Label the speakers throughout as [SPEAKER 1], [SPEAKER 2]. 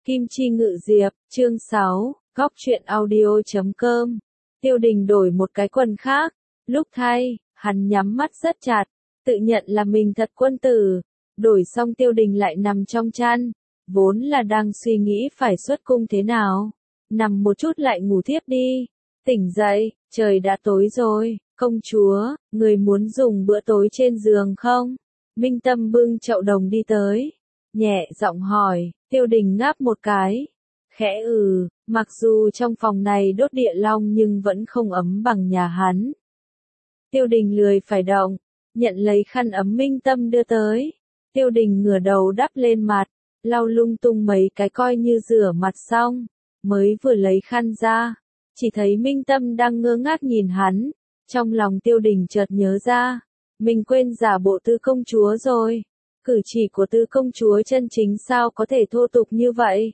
[SPEAKER 1] Kim Chi Ngự Diệp, chương 6, góc truyện audio.com. Tiêu Đình đổi một cái quần khác, lúc thay, hắn nhắm mắt rất chặt, tự nhận là mình thật quân tử. Đổi xong Tiêu Đình lại nằm trong chăn, vốn là đang suy nghĩ phải xuất cung thế nào. Nằm một chút lại ngủ thiếp đi. Tỉnh dậy, trời đã tối rồi, công chúa, người muốn dùng bữa tối trên giường không? Minh Tâm bưng chậu đồng đi tới, nhẹ giọng hỏi. Tiêu Đình ngáp một cái, khẽ mặc dù trong phòng này đốt địa long nhưng vẫn không ấm bằng nhà hắn. Tiêu Đình lười phải động, nhận lấy khăn ấm Minh Tâm đưa tới. Tiêu Đình ngửa đầu đắp lên mặt, lau lung tung mấy cái coi như rửa mặt xong, mới vừa lấy khăn ra, chỉ thấy Minh Tâm đang ngơ ngác nhìn hắn. Trong lòng Tiêu Đình chợt nhớ ra, mình quên giả bộ Tư công chúa rồi. Cử chỉ của Tư công chúa chân chính sao có thể thô tục như vậy?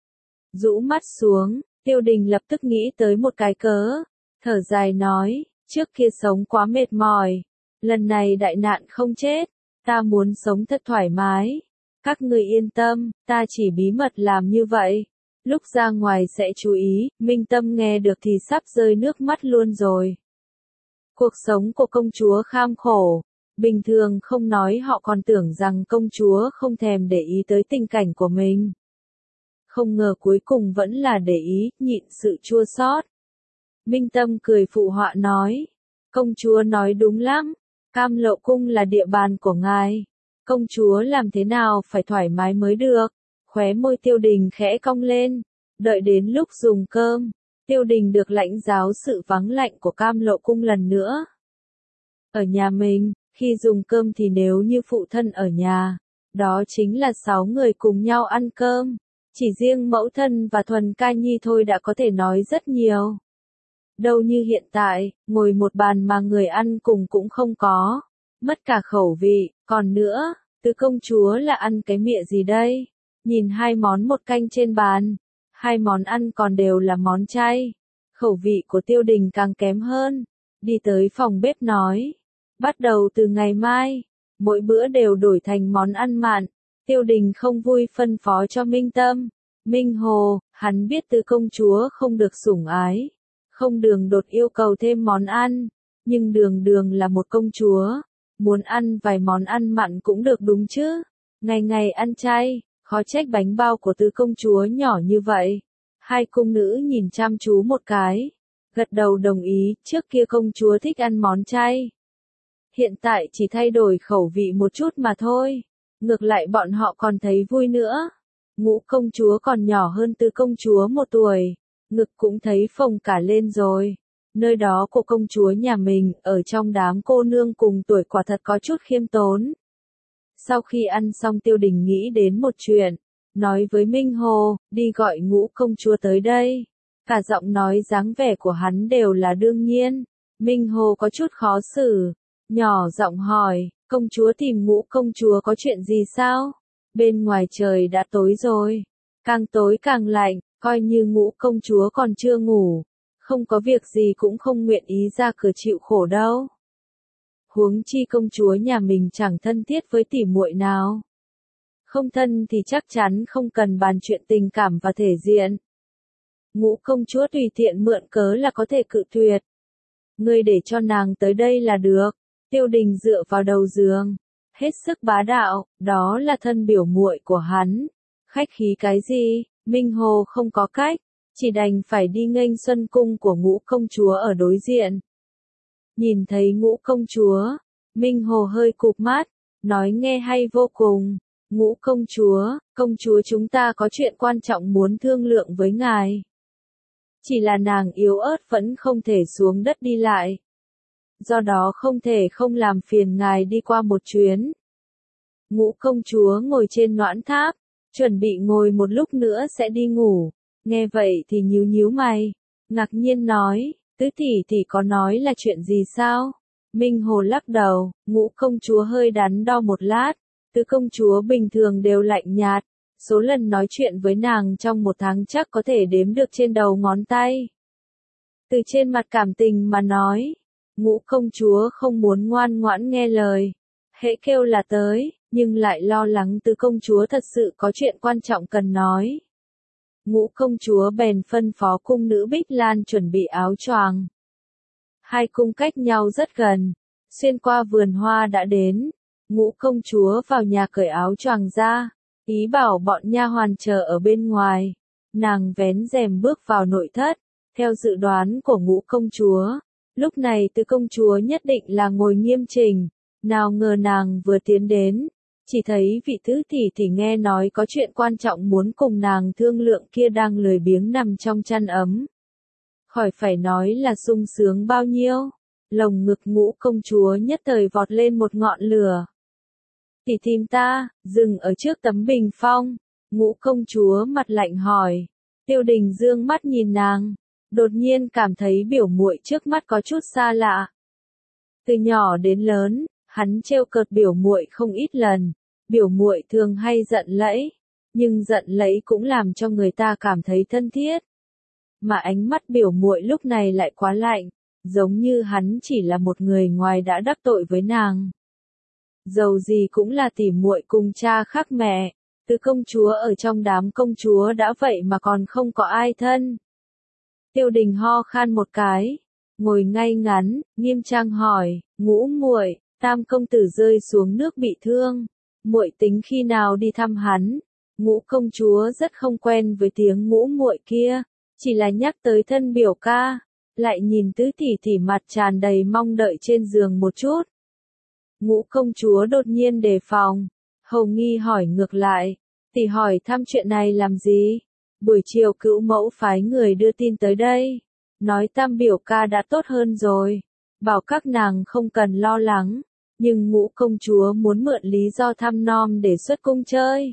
[SPEAKER 1] Rũ mắt xuống, Tiêu Đình lập tức nghĩ tới một cái cớ, thở dài nói, trước kia sống quá mệt mỏi, lần này đại nạn không chết, ta muốn sống thật thoải mái. Các người yên tâm, ta chỉ bí mật làm như vậy, lúc ra ngoài sẽ chú ý. Minh Tâm nghe được thì sắp rơi nước mắt luôn rồi. Cuộc sống của công chúa kham khổ. Bình thường không nói họ còn tưởng rằng công chúa không thèm để ý tới tình cảnh của mình. Không ngờ cuối cùng vẫn là để ý, nhịn sự chua xót. Minh Tâm cười phụ họa nói, công chúa nói đúng lắm, Cam Lộ cung là địa bàn của ngài. Công chúa làm thế nào phải thoải mái mới được. Khóe môi Tiêu Đình khẽ cong lên, đợi đến lúc dùng cơm, Tiêu Đình được lãnh giáo sự vắng lạnh của Cam Lộ cung lần nữa. Ở nhà mình, khi dùng cơm thì nếu như phụ thân ở nhà, đó chính là 6 người cùng nhau ăn cơm. Chỉ riêng mẫu thân và Thuần Ca Nhi thôi đã có thể nói rất nhiều. Đâu như hiện tại, ngồi một bàn mà người ăn cùng cũng không có. Mất cả khẩu vị, còn nữa, Tứ công chúa là ăn cái mịa gì đây? Nhìn 2 món một canh trên bàn, 2 món ăn còn đều là món chay. Khẩu vị của Tiêu Đình càng kém hơn. Đi tới phòng bếp nói, bắt đầu từ ngày mai, mỗi bữa đều đổi thành món ăn mặn. Tiêu Đình không vui phân phó cho Minh Tâm. Minh Hồ, hắn biết Tứ công chúa không được sủng ái, không đường đột yêu cầu thêm món ăn, nhưng đường đường là một công chúa, muốn ăn vài món ăn mặn cũng được đúng chứ. Ngày ngày ăn chay, khó trách bánh bao của Tứ công chúa nhỏ như vậy. 2 cung nữ nhìn chăm chú một cái, gật đầu đồng ý. Trước kia công chúa thích ăn món chay, hiện tại chỉ thay đổi khẩu vị một chút mà thôi. Ngược lại bọn họ còn thấy vui nữa. Ngũ công chúa còn nhỏ hơn Tứ công chúa 1 tuổi, ngực cũng thấy phồng cả lên rồi. Nơi đó của công chúa nhà mình, ở trong đám cô nương cùng tuổi quả thật có chút khiêm tốn. Sau khi ăn xong Tiêu Đình nghĩ đến một chuyện, nói với Minh Hồ, đi gọi Ngũ công chúa tới đây. Cả giọng nói dáng vẻ của hắn đều là đương nhiên. Minh Hồ có chút khó xử, nhỏ giọng hỏi, công chúa tìm Ngũ công chúa có chuyện gì sao? Bên ngoài trời đã tối rồi, càng tối càng lạnh, coi như Ngũ công chúa còn chưa ngủ, không có việc gì cũng không nguyện ý ra cửa chịu khổ đâu. Huống chi công chúa nhà mình chẳng thân thiết với tỉ muội nào. Không thân thì chắc chắn không cần bàn chuyện tình cảm và thể diện. Ngũ công chúa tùy tiện mượn cớ là có thể cự tuyệt. Ngươi để cho nàng tới đây là được. Tiêu Đình dựa vào đầu giường, hết sức bá đạo, đó là thân biểu muội của hắn. Khách khí cái gì? Minh Hồ không có cách, chỉ đành phải đi nghênh xuân cung của Ngũ công chúa ở đối diện. Nhìn thấy Ngũ công chúa, Minh Hồ hơi cụp mắt, nói nghe hay vô cùng. Ngũ công chúa chúng ta có chuyện quan trọng muốn thương lượng với ngài. Chỉ là nàng yếu ớt vẫn không thể xuống đất đi lại. Do đó không thể không làm phiền ngài đi qua một chuyến. Ngũ công chúa ngồi trên noãn tháp, chuẩn bị ngồi một lúc nữa sẽ đi ngủ. Nghe vậy thì nhíu nhíu mày, ngạc nhiên nói, Tứ tỷ có nói là chuyện gì sao? Minh Hồ lắc đầu, Ngũ công chúa hơi đắn đo một lát. Tứ công chúa bình thường đều lạnh nhạt, số lần nói chuyện với nàng trong 1 tháng chắc có thể đếm được trên đầu ngón tay. Từ trên mặt cảm tình mà nói, Ngũ công chúa không muốn ngoan ngoãn nghe lời, hễ kêu là tới, nhưng lại lo lắng Tứ công chúa thật sự có chuyện quan trọng cần nói. Ngũ công chúa bèn phân phó cung nữ Bích Lan chuẩn bị áo choàng. Hai cung cách nhau rất gần, xuyên qua vườn hoa đã đến. Ngũ công chúa vào nhà cởi áo choàng ra, ý bảo bọn nha hoàn chờ ở bên ngoài. Nàng vén rèm bước vào nội thất, theo dự đoán của ngũ công chúa. Lúc này tứ công chúa nhất định là ngồi nghiêm chỉnh, nào ngờ nàng vừa tiến đến, chỉ thấy vị tứ tỷ nghe nói có chuyện quan trọng muốn cùng nàng thương lượng kia đang lười biếng nằm trong chăn ấm. Khỏi phải nói là sung sướng bao nhiêu, lồng ngực ngũ công chúa nhất thời vọt lên một ngọn lửa. Tỷ tìm ta, dừng ở trước tấm bình phong, ngũ công chúa mặt lạnh hỏi. Tiêu Đình dương mắt nhìn nàng, đột nhiên cảm thấy biểu muội trước mắt có chút xa lạ. Từ nhỏ đến lớn, hắn trêu cợt biểu muội không ít lần, biểu muội thường hay giận lẫy, nhưng giận lẫy cũng làm cho người ta cảm thấy thân thiết. Mà ánh mắt biểu muội lúc này lại quá lạnh, giống như hắn chỉ là một người ngoài đã đắc tội với nàng. Dầu gì cũng là tỉ muội cùng cha khác mẹ, tứ công chúa ở trong đám công chúa đã vậy mà còn không có ai thân. Tiêu Đình ho khan một cái, ngồi ngay ngắn, nghiêm trang hỏi, ngũ muội, tam công tử rơi xuống nước bị thương, muội tính khi nào đi thăm hắn? Ngũ công chúa rất không quen với tiếng ngũ muội kia, chỉ là nhắc tới thân biểu ca, lại nhìn tứ tỷ mặt tràn đầy mong đợi trên giường một chút. Ngũ công chúa đột nhiên đề phòng, hầu nghi hỏi ngược lại, tỷ hỏi thăm chuyện này làm gì? Buổi chiều cữu mẫu phái người đưa tin tới đây, nói tam biểu ca đã tốt hơn rồi, bảo các nàng không cần lo lắng, nhưng ngũ công chúa muốn mượn lý do thăm nom để xuất cung chơi.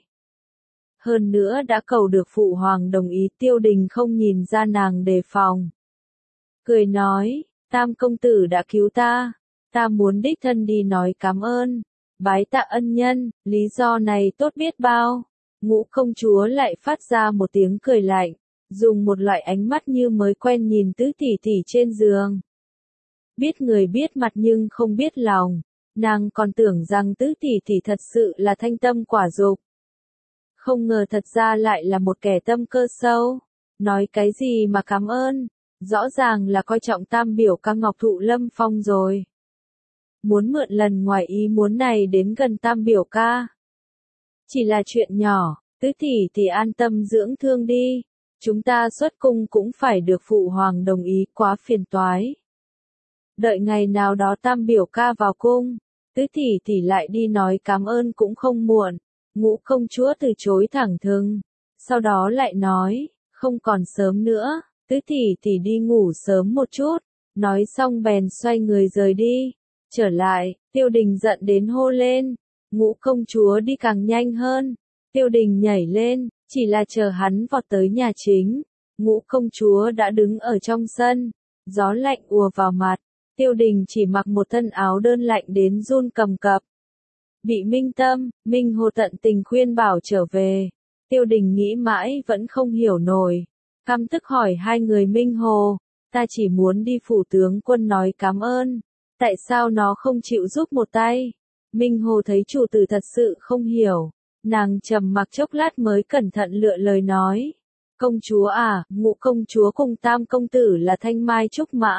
[SPEAKER 1] Hơn nữa đã cầu được phụ hoàng đồng ý. Tiêu Đình không nhìn ra nàng đề phòng. Cười nói, tam công tử đã cứu ta muốn đích thân đi nói cảm ơn, bái tạ ân nhân, lý do này tốt biết bao. Ngũ công chúa lại phát ra một tiếng cười lạnh, dùng một loại ánh mắt như mới quen nhìn tứ tỷ trên giường. Biết người biết mặt nhưng không biết lòng, nàng còn tưởng rằng tứ tỷ thật sự là thanh tâm quả dục. Không ngờ thật ra lại là một kẻ tâm cơ sâu, nói cái gì mà cảm ơn, rõ ràng là coi trọng tam biểu ca Ngọc Thụ Lâm Phong rồi. Muốn mượn lần ngoài ý muốn này đến gần tam biểu ca. Chỉ là chuyện nhỏ, tứ tỷ an tâm dưỡng thương đi, chúng ta xuất cung cũng phải được phụ hoàng đồng ý, quá phiền toái. Đợi ngày nào đó tam biểu ca vào cung, tứ tỷ lại đi nói cảm ơn cũng không muộn. Ngũ công chúa từ chối thẳng thừng, sau đó lại nói, không còn sớm nữa, tứ tỷ đi ngủ sớm một chút, nói xong bèn xoay người rời đi. Trở lại, Tiêu Đình giận đến hô lên, ngũ công chúa đi càng nhanh hơn. Tiêu Đình nhảy lên, chỉ là chờ hắn vọt tới nhà chính, ngũ công chúa đã đứng ở trong sân, gió lạnh ùa vào mặt, Tiêu Đình chỉ mặc một thân áo đơn lạnh đến run cầm cập. Bị Minh Tâm, Minh Hồ tận tình khuyên bảo trở về, Tiêu Đình nghĩ mãi vẫn không hiểu nổi, căm tức hỏi hai người Minh Hồ, ta chỉ muốn đi phủ tướng quân nói cảm ơn, tại sao nó không chịu giúp một tay? Minh Hồ thấy chủ tử thật sự không hiểu, nàng trầm mặc chốc lát mới cẩn thận lựa lời nói, công chúa à, ngũ công chúa cùng tam công tử là thanh mai trúc mã.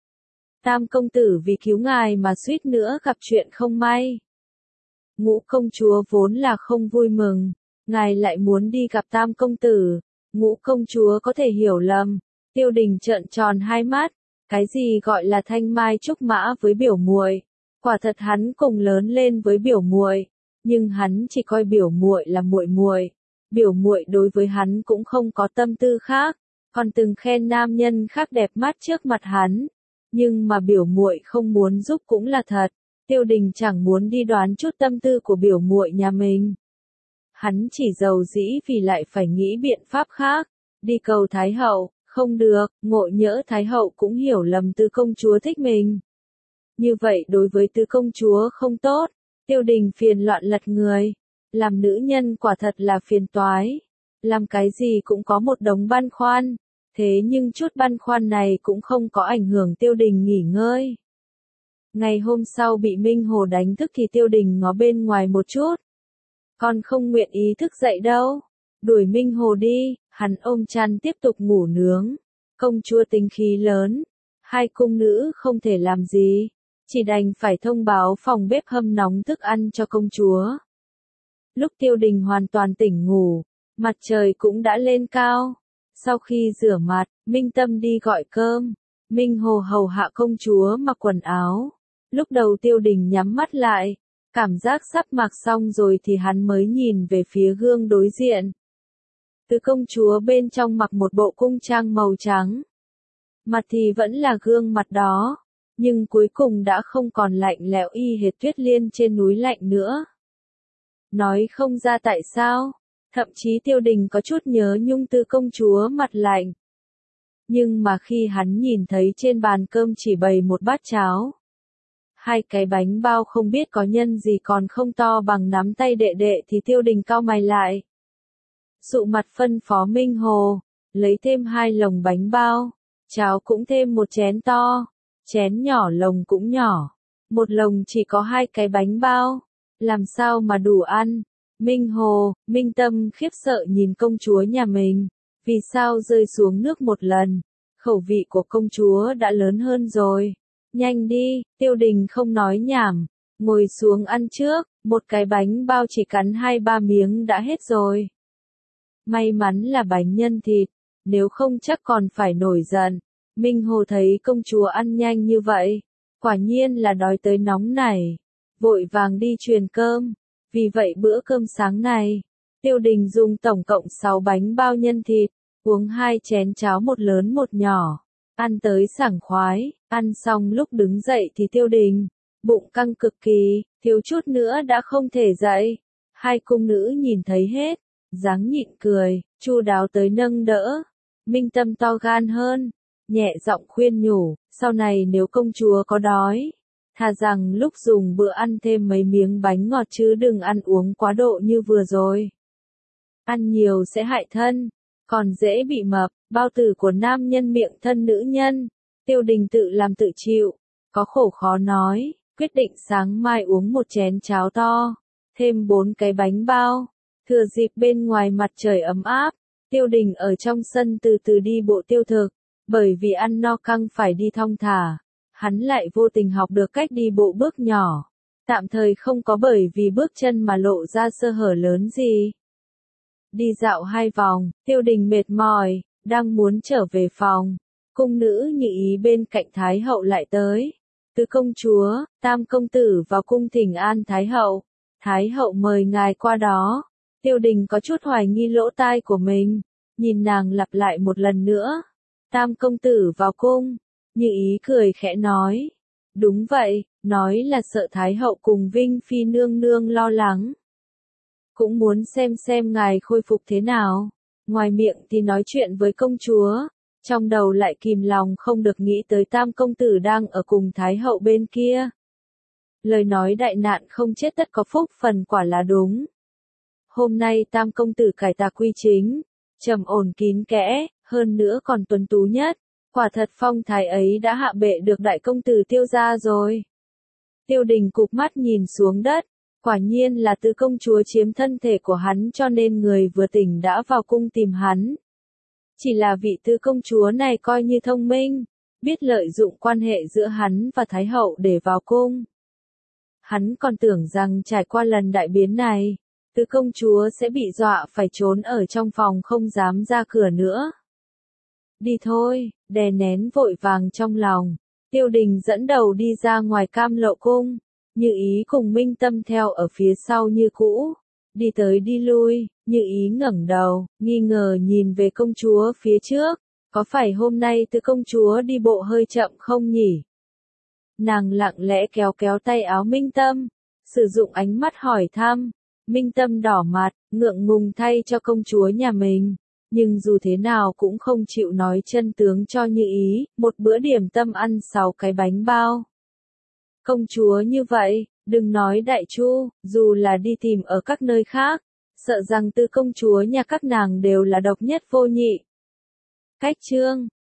[SPEAKER 1] Tam công tử vì cứu ngài mà suýt nữa gặp chuyện không may. Ngũ công chúa vốn là không vui mừng, ngài lại muốn đi gặp tam công tử, ngũ công chúa có thể hiểu lầm. Tiêu Đình trợn tròn hai mắt, cái gì gọi là thanh mai trúc mã với biểu muội? Quả thật hắn cùng lớn lên với biểu muội, nhưng hắn chỉ coi biểu muội là muội muội. Biểu muội đối với hắn cũng không có tâm tư khác, còn từng khen nam nhân khác đẹp mắt trước mặt hắn, nhưng mà biểu muội không muốn giúp cũng là thật. Tiêu Đình chẳng muốn đi đoán chút tâm tư của biểu muội nhà mình. Hắn chỉ giàu dĩ vì lại phải nghĩ biện pháp khác, đi cầu Thái hậu, không được, ngộ nhỡ Thái hậu cũng hiểu lầm tứ công chúa thích mình. Như vậy đối với tứ công chúa không tốt, Tiêu Đình phiền loạn lật người, làm nữ nhân quả thật là phiền toái, làm cái gì cũng có một đống băn khoăn, thế nhưng chút băn khoăn này cũng không có ảnh hưởng Tiêu Đình nghỉ ngơi. Ngày hôm sau bị Minh Hồ đánh thức thì Tiêu Đình ngó bên ngoài một chút. Con không nguyện ý thức dậy đâu. đuổi Minh Hồ đi, hắn ôm chăn tiếp tục ngủ nướng. Công chúa tính khí lớn, hai cung nữ không thể làm gì, chỉ đành phải thông báo phòng bếp hâm nóng thức ăn cho công chúa. Lúc Tiêu Đình hoàn toàn tỉnh ngủ, mặt trời cũng đã lên cao. Sau khi rửa mặt, Minh Tâm đi gọi cơm. Minh Hồ hầu hạ công chúa mặc quần áo. Lúc đầu Tiêu Đình nhắm mắt lại, cảm giác sắp mặc xong rồi thì hắn mới nhìn về phía gương đối diện. Từ công chúa bên trong mặc một bộ cung trang màu trắng. Mặt thì vẫn là gương mặt đó, nhưng cuối cùng đã không còn lạnh lẽo y hệt tuyết liên trên núi lạnh nữa. Nói không ra tại sao, thậm chí Tiêu Đình có chút nhớ nhung Từ công chúa mặt lạnh. Nhưng mà khi hắn nhìn thấy trên bàn cơm chỉ bày một bát cháo, hai cái bánh bao không biết có nhân gì còn không to bằng nắm tay đệ đệ thì Tiêu Đình cau mày lại. Dụ mặt phân phó Minh Hồ, lấy thêm 2 lồng bánh bao, cháo cũng thêm một chén to, chén nhỏ lồng cũng nhỏ, một lồng chỉ có 2 cái bánh bao, làm sao mà đủ ăn. Minh Hồ, Minh Tâm khiếp sợ nhìn công chúa nhà mình, vì sao rơi xuống nước một lần, khẩu vị của công chúa đã lớn hơn rồi. Nhanh đi, Tiêu Đình không nói nhảm, ngồi xuống ăn trước, một cái bánh bao chỉ cắn 2-3 miếng đã hết rồi. May mắn là bánh nhân thịt, nếu không chắc còn phải nổi giận. Minh Hồ thấy công chúa ăn nhanh như vậy, quả nhiên là đói tới nóng này, vội vàng đi truyền cơm. Vì vậy bữa cơm sáng này, Tiêu Đình dùng tổng cộng 6 bánh bao nhân thịt, uống 2 chén cháo một lớn một nhỏ, ăn tới sảng khoái. Ăn xong lúc đứng dậy thì Tiêu Đình, bụng căng cực kỳ, thiếu chút nữa đã không thể dậy. Hai cung nữ nhìn thấy hết, dáng nhịn cười, chu đáo tới nâng đỡ. Minh Tâm to gan hơn, nhẹ giọng khuyên nhủ, sau này nếu công chúa có đói, thà rằng lúc dùng bữa ăn thêm mấy miếng bánh ngọt chứ đừng ăn uống quá độ như vừa rồi. Ăn nhiều sẽ hại thân, còn dễ bị mập, bao tử của nam nhân miệng thân nữ nhân. Tiêu Đình tự làm tự chịu, có khổ khó nói, quyết định sáng mai uống một chén cháo to, thêm 4 cái bánh bao. Thừa dịp bên ngoài mặt trời ấm áp, Tiêu Đình ở trong sân từ từ đi bộ tiêu thực, bởi vì ăn no căng phải đi thong thả, hắn lại vô tình học được cách đi bộ bước nhỏ, tạm thời không có bởi vì bước chân mà lộ ra sơ hở lớn gì. Đi dạo 2 vòng, Tiêu Đình mệt mỏi, đang muốn trở về phòng. Cung nữ Như Ý bên cạnh Thái hậu lại tới. Tứ công chúa, Tam công tử vào cung thỉnh an Thái hậu. Thái hậu mời ngài qua đó. Tiêu Đình có chút hoài nghi lỗ tai của mình, nhìn nàng lặp lại một lần nữa. Tam công tử vào cung. Như Ý cười khẽ nói. Đúng vậy, nói là sợ Thái hậu cùng Vinh Phi nương nương lo lắng. Cũng muốn xem ngài khôi phục thế nào. Ngoài miệng thì nói chuyện với công chúa, trong đầu lại kìm lòng không được nghĩ tới Tam công tử đang ở cùng Thái hậu bên kia. Lời nói đại nạn không chết tất có phúc phần quả là đúng. Hôm nay Tam công tử cải tà quy chính, trầm ổn kín kẽ, hơn nữa còn tuấn tú nhất, quả thật phong thái ấy đã hạ bệ được đại công tử Tiêu gia rồi. Tiêu Đình cụp mắt nhìn xuống đất, quả nhiên là Tứ công chúa chiếm thân thể của hắn cho nên người vừa tỉnh đã vào cung tìm hắn. Chỉ là vị Tứ công chúa này coi như thông minh, biết lợi dụng quan hệ giữa hắn và Thái hậu để vào cung. Hắn còn tưởng rằng trải qua lần đại biến này, Tứ công chúa sẽ bị dọa phải trốn ở trong phòng không dám ra cửa nữa. Đi thôi, đè nén vội vàng trong lòng, Tiêu Đình dẫn đầu đi ra ngoài Cam Lộ cung, Như Ý cùng Minh Tâm theo ở phía sau như cũ, đi tới đi lui. Như Ý ngẩng đầu, nghi ngờ nhìn về công chúa phía trước, có phải hôm nay Tứ công chúa đi bộ hơi chậm không nhỉ? Nàng lặng lẽ kéo kéo tay áo Minh Tâm, sử dụng ánh mắt hỏi thăm. Minh Tâm đỏ mặt, ngượng ngùng thay cho công chúa nhà mình, nhưng dù thế nào cũng không chịu nói chân tướng cho Như Ý, một bữa điểm tâm ăn 6 cái bánh bao. Công chúa như vậy, đừng nói Đại Chu, dù là đi tìm ở các nơi khác, sợ rằng Tứ công chúa nhà các nàng đều là độc nhất vô nhị. Cách chương